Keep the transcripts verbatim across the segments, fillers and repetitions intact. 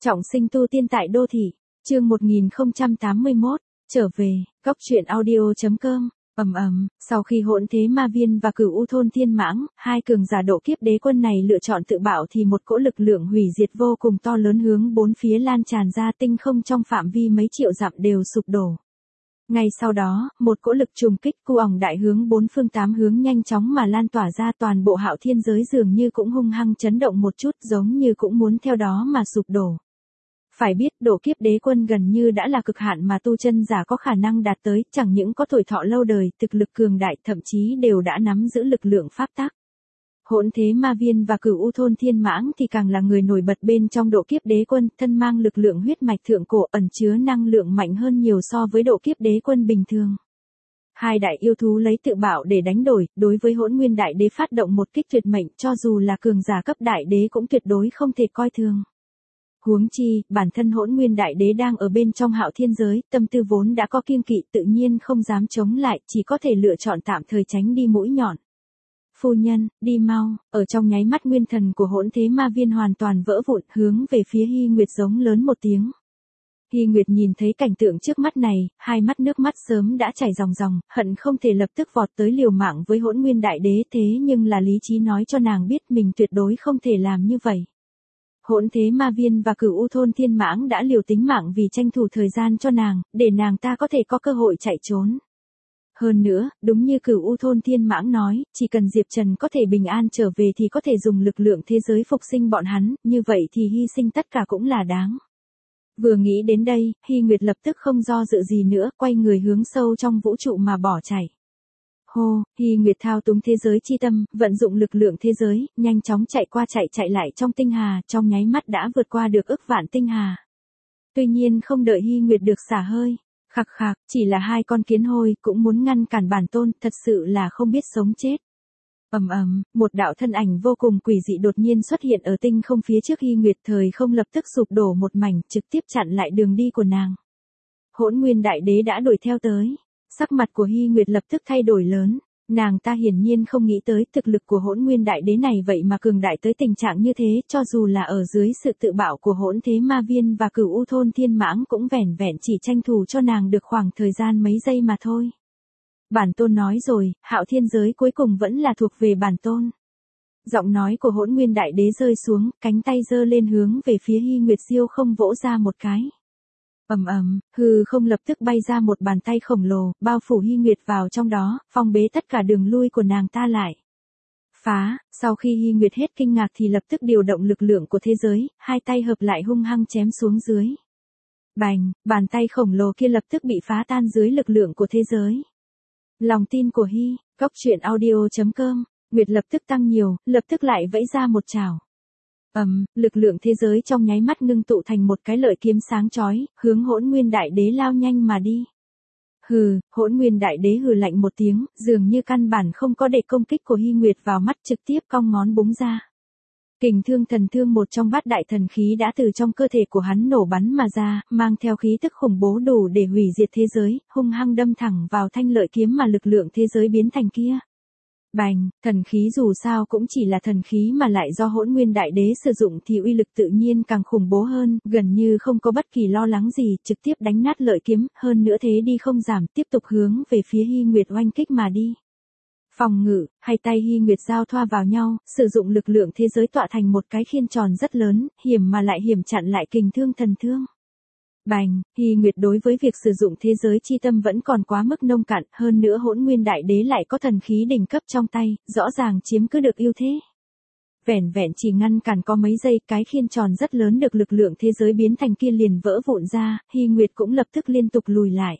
Trọng sinh tu tiên tại đô thị, chương một nghìn không trăm tám mươi mốt, trở về, góc truyện audio.com, ầm ầm, sau khi hỗn thế ma viên và cửu u thôn thiên mãng, hai cường giả độ kiếp đế quân này lựa chọn tự bạo thì một cỗ lực lượng hủy diệt vô cùng to lớn hướng bốn phía lan tràn ra, tinh không trong phạm vi mấy triệu dặm đều sụp đổ. Ngay sau đó, một cỗ lực trùng kích cu ỏng đại hướng bốn phương tám hướng nhanh chóng mà lan tỏa ra, toàn bộ hạo thiên giới dường như cũng hung hăng chấn động một chút, giống như cũng muốn theo đó mà sụp đổ. Phải biết, độ kiếp đế quân gần như đã là cực hạn mà tu chân giả có khả năng đạt tới, chẳng những có tuổi thọ lâu đời, thực lực cường đại, thậm chí đều đã nắm giữ lực lượng pháp tắc. Hỗn thế ma viên và cửu u thôn thiên mãng thì càng là người nổi bật bên trong độ kiếp đế quân, thân mang lực lượng huyết mạch thượng cổ, ẩn chứa năng lượng mạnh hơn nhiều so với độ kiếp đế quân bình thường. Hai đại yêu thú lấy tự bạo để đánh đổi, đối với hỗn nguyên đại đế phát động một kích tuyệt mệnh, cho dù là cường giả cấp đại đế cũng tuyệt đối không thể coi thường. Huống chi, bản thân hỗn nguyên đại đế đang ở bên trong hạo thiên giới, tâm tư vốn đã có kiêng kỵ, tự nhiên không dám chống lại, chỉ có thể lựa chọn tạm thời tránh đi mũi nhọn. Phu nhân, đi mau, ở trong nháy mắt nguyên thần của hỗn thế ma viên hoàn toàn vỡ vụn, hướng về phía Hy Nguyệt giống lớn một tiếng. Hy Nguyệt nhìn thấy cảnh tượng trước mắt này, hai mắt nước mắt sớm đã chảy ròng ròng, hận không thể lập tức vọt tới liều mạng với hỗn nguyên đại đế, thế nhưng là lý trí nói cho nàng biết mình tuyệt đối không thể làm như vậy. Hỗn thế ma viên và cửu u thôn thiên mãng đã liều tính mạng vì tranh thủ thời gian cho nàng, để nàng ta có thể có cơ hội chạy trốn. Hơn nữa, đúng như cửu u thôn thiên mãng nói, chỉ cần Diệp Trần có thể bình an trở về thì có thể dùng lực lượng thế giới phục sinh bọn hắn, như vậy thì hy sinh tất cả cũng là đáng. Vừa nghĩ đến đây, Hy Nguyệt lập tức không do dự gì nữa, quay người hướng sâu trong vũ trụ mà bỏ chạy. Hô, Hy Nguyệt thao túng thế giới chi tâm, vận dụng lực lượng thế giới, nhanh chóng chạy qua chạy chạy lại trong tinh hà, trong nháy mắt đã vượt qua được ức vạn tinh hà. Tuy nhiên không đợi Hy Nguyệt được xả hơi, khạc khạc, chỉ là hai con kiến hôi cũng muốn ngăn cản bản tôn, thật sự là không biết sống chết. Ầm ầm, một đạo thân ảnh vô cùng quỷ dị đột nhiên xuất hiện ở tinh không phía trước Hy Nguyệt, thời không lập tức sụp đổ một mảnh, trực tiếp chặn lại đường đi của nàng. Hỗn nguyên đại đế đã đuổi theo tới. Sắc mặt của Hy Nguyệt lập tức thay đổi lớn, nàng ta hiển nhiên không nghĩ tới thực lực của hỗn nguyên đại đế này vậy mà cường đại tới tình trạng như thế, cho dù là ở dưới sự tự bạo của hỗn thế ma viên và cửu u thôn thiên mãng cũng vẻn vẹn chỉ tranh thủ cho nàng được khoảng thời gian mấy giây mà thôi. Bản tôn nói rồi, hạo thiên giới cuối cùng vẫn là thuộc về bản tôn. Giọng nói của hỗn nguyên đại đế rơi xuống, cánh tay giơ lên hướng về phía Hy Nguyệt siêu không vỗ ra một cái. Ầm ầm, hư không lập tức bay ra một bàn tay khổng lồ, bao phủ Hy Nguyệt vào trong đó, phong bế tất cả đường lui của nàng ta lại. Phá, sau khi Hy Nguyệt hết kinh ngạc thì lập tức điều động lực lượng của thế giới, hai tay hợp lại hung hăng chém xuống dưới. Bành, bàn tay khổng lồ kia lập tức bị phá tan dưới lực lượng của thế giới. Lòng tin của Hy, góc truyện audio.com, Nguyệt lập tức tăng nhiều, lập tức lại vẫy ra một chảo. Ầm, um, lực lượng thế giới trong nháy mắt ngưng tụ thành một cái lợi kiếm sáng chói, hướng hỗn nguyên đại đế lao nhanh mà đi. Hừ, hỗn nguyên đại đế hừ lạnh một tiếng, dường như căn bản không có để công kích của Hy Nguyệt vào mắt, trực tiếp cong ngón búng ra. Kình thương thần thương, một trong bát đại thần khí đã từ trong cơ thể của hắn nổ bắn mà ra, mang theo khí tức khủng bố đủ để hủy diệt thế giới, hung hăng đâm thẳng vào thanh lợi kiếm mà lực lượng thế giới biến thành kia. Bành, thần khí dù sao cũng chỉ là thần khí mà lại do hỗn nguyên đại đế sử dụng thì uy lực tự nhiên càng khủng bố hơn, gần như không có bất kỳ lo lắng gì, trực tiếp đánh nát lợi kiếm, hơn nữa thế đi không giảm, tiếp tục hướng về phía Hy Nguyệt oanh kích mà đi. Phòng ngự, hai tay Hy Nguyệt giao thoa vào nhau, sử dụng lực lượng thế giới tọa thành một cái khiên tròn rất lớn, hiểm mà lại hiểm chặn lại kình thương thần thương. Bành, Hy Nguyệt đối với việc sử dụng thế giới chi tâm vẫn còn quá mức nông cạn, hơn nữa hỗn nguyên đại đế lại có thần khí đỉnh cấp trong tay, rõ ràng chiếm cứ được ưu thế. Vẻn vẹn chỉ ngăn cản có mấy giây, cái khiên tròn rất lớn được lực lượng thế giới biến thành kia liền vỡ vụn ra, Hy Nguyệt cũng lập tức liên tục lùi lại.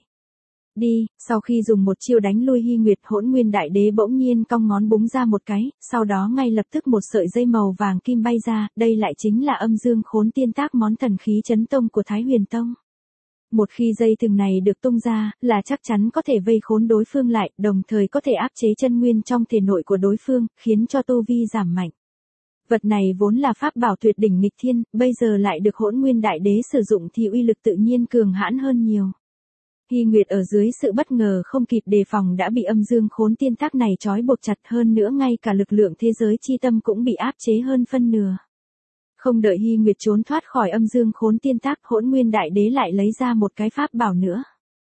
Đi, sau khi dùng một chiêu đánh lui Hy Nguyệt, hỗn nguyên đại đế bỗng nhiên cong ngón búng ra một cái, sau đó ngay lập tức một sợi dây màu vàng kim bay ra, đây lại chính là âm dương khốn tiên tác, món thần khí chấn tông của Thái Huyền Tông. Một khi dây thừng này được tung ra, là chắc chắn có thể vây khốn đối phương lại, đồng thời có thể áp chế chân nguyên trong thể nội của đối phương, khiến cho tu vi giảm mạnh. Vật này vốn là pháp bảo tuyệt đỉnh nghịch thiên, bây giờ lại được hỗn nguyên đại đế sử dụng thì uy lực tự nhiên cường hãn hơn nhiều. Hy Nguyệt ở dưới sự bất ngờ không kịp đề phòng đã bị âm dương khốn tiên tác này trói buộc chặt, hơn nữa ngay cả lực lượng thế giới chi tâm cũng bị áp chế hơn phân nửa. Không đợi Hy Nguyệt trốn thoát khỏi âm dương khốn tiên tác, Hỗn Nguyên Đại Đế lại lấy ra một cái pháp bảo nữa.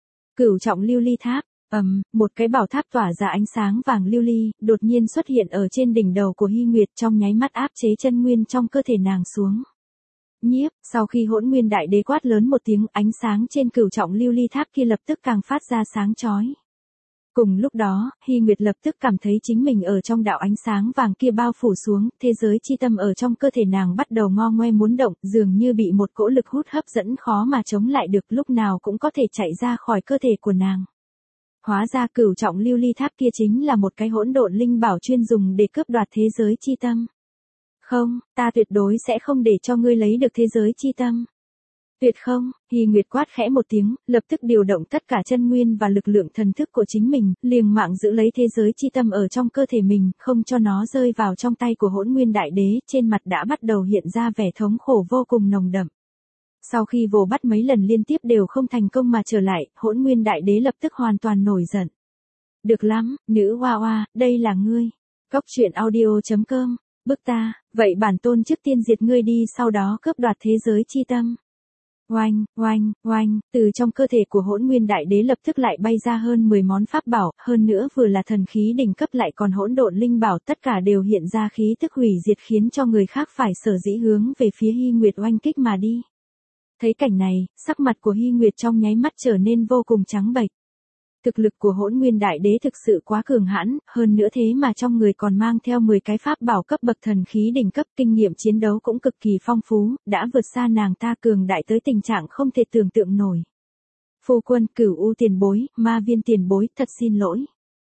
Cửu trọng lưu ly tháp. Ầm, um, một cái bảo tháp tỏa ra ánh sáng vàng lưu ly, đột nhiên xuất hiện ở trên đỉnh đầu của Hy Nguyệt, trong nháy mắt áp chế chân nguyên trong cơ thể nàng xuống. Nhiếp, sau khi Hỗn Nguyên Đại Đế quát lớn một tiếng, ánh sáng trên cửu trọng lưu ly tháp kia lập tức càng phát ra sáng chói. Cùng lúc đó, Hy Nguyệt lập tức cảm thấy chính mình ở trong đạo ánh sáng vàng kia bao phủ xuống, thế giới chi tâm ở trong cơ thể nàng bắt đầu ngo ngoe muốn động, dường như bị một cỗ lực hút hấp dẫn khó mà chống lại được, lúc nào cũng có thể chạy ra khỏi cơ thể của nàng. Hóa ra cửu trọng lưu ly tháp kia chính là một cái hỗn độn linh bảo chuyên dùng để cướp đoạt thế giới chi tâm. Không, ta tuyệt đối sẽ không để cho ngươi lấy được thế giới chi tâm. Tuyệt không, Hy Nguyệt quát khẽ một tiếng, lập tức điều động tất cả chân nguyên và lực lượng thần thức của chính mình, liều mạng giữ lấy thế giới chi tâm ở trong cơ thể mình, không cho nó rơi vào trong tay của Hỗn Nguyên Đại Đế, trên mặt đã bắt đầu hiện ra vẻ thống khổ vô cùng nồng đậm. Sau khi vồ bắt mấy lần liên tiếp đều không thành công mà trở lại, Hỗn Nguyên Đại Đế lập tức hoàn toàn nổi giận. Được lắm, nữ hoa hoa, đây là ngươi. Cóc truyện audio chấm com, bức ta, vậy bản tôn trước tiên diệt ngươi đi, sau đó cướp đoạt thế giới chi tâm. Oanh, oanh, oanh, từ trong cơ thể của Hỗn Nguyên Đại Đế lập tức lại bay ra hơn mười món pháp bảo, hơn nữa vừa là thần khí đỉnh cấp lại còn hỗn độn linh bảo, tất cả đều hiện ra khí tức hủy diệt khiến cho người khác phải sở dĩ hướng về phía Hy Nguyệt oanh kích mà đi. Thấy cảnh này, sắc mặt của Hy Nguyệt trong nháy mắt trở nên vô cùng trắng bệch. Thực lực của Hỗn Nguyên Đại Đế thực sự quá cường hãn, hơn nữa thế mà trong người còn mang theo mười cái pháp bảo cấp bậc thần khí đỉnh cấp, kinh nghiệm chiến đấu cũng cực kỳ phong phú, đã vượt xa nàng ta, cường đại tới tình trạng không thể tưởng tượng nổi. Phu quân, Cửu U tiền bối, Ma Viên tiền bối, thật xin lỗi.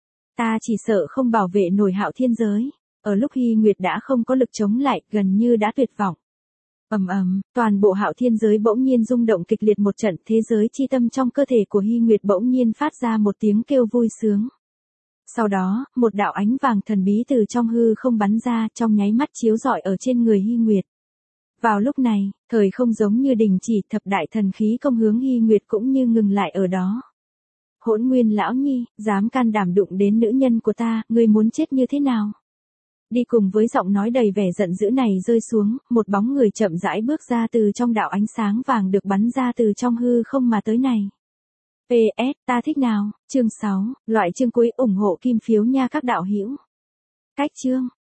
Ta chỉ sợ không bảo vệ nổi Hạo Thiên giới. Ở lúc Hy Nguyệt đã không có lực chống lại, gần như đã tuyệt vọng. Ầm ầm, toàn bộ Hạo Thiên giới bỗng nhiên rung động kịch liệt một trận, thế giới chi tâm trong cơ thể của Hy Nguyệt bỗng nhiên phát ra một tiếng kêu vui sướng. Sau đó, một đạo ánh vàng thần bí từ trong hư không bắn ra, trong nháy mắt chiếu rọi ở trên người Hy Nguyệt. Vào lúc này, thời không giống như đình chỉ, thập đại thần khí công hướng Hy Nguyệt cũng như ngừng lại ở đó. Hỗn Nguyên lão nhi, dám can đảm đụng đến nữ nhân của ta, ngươi muốn chết như thế nào? Đi cùng với giọng nói đầy vẻ giận dữ này rơi xuống, một bóng người chậm rãi bước ra từ trong đạo ánh sáng vàng được bắn ra từ trong hư không mà tới này. pê ét, ta thích nào, chương sáu, loại chương cuối, ủng hộ kim phiếu nha các đạo hữu. Cách chương.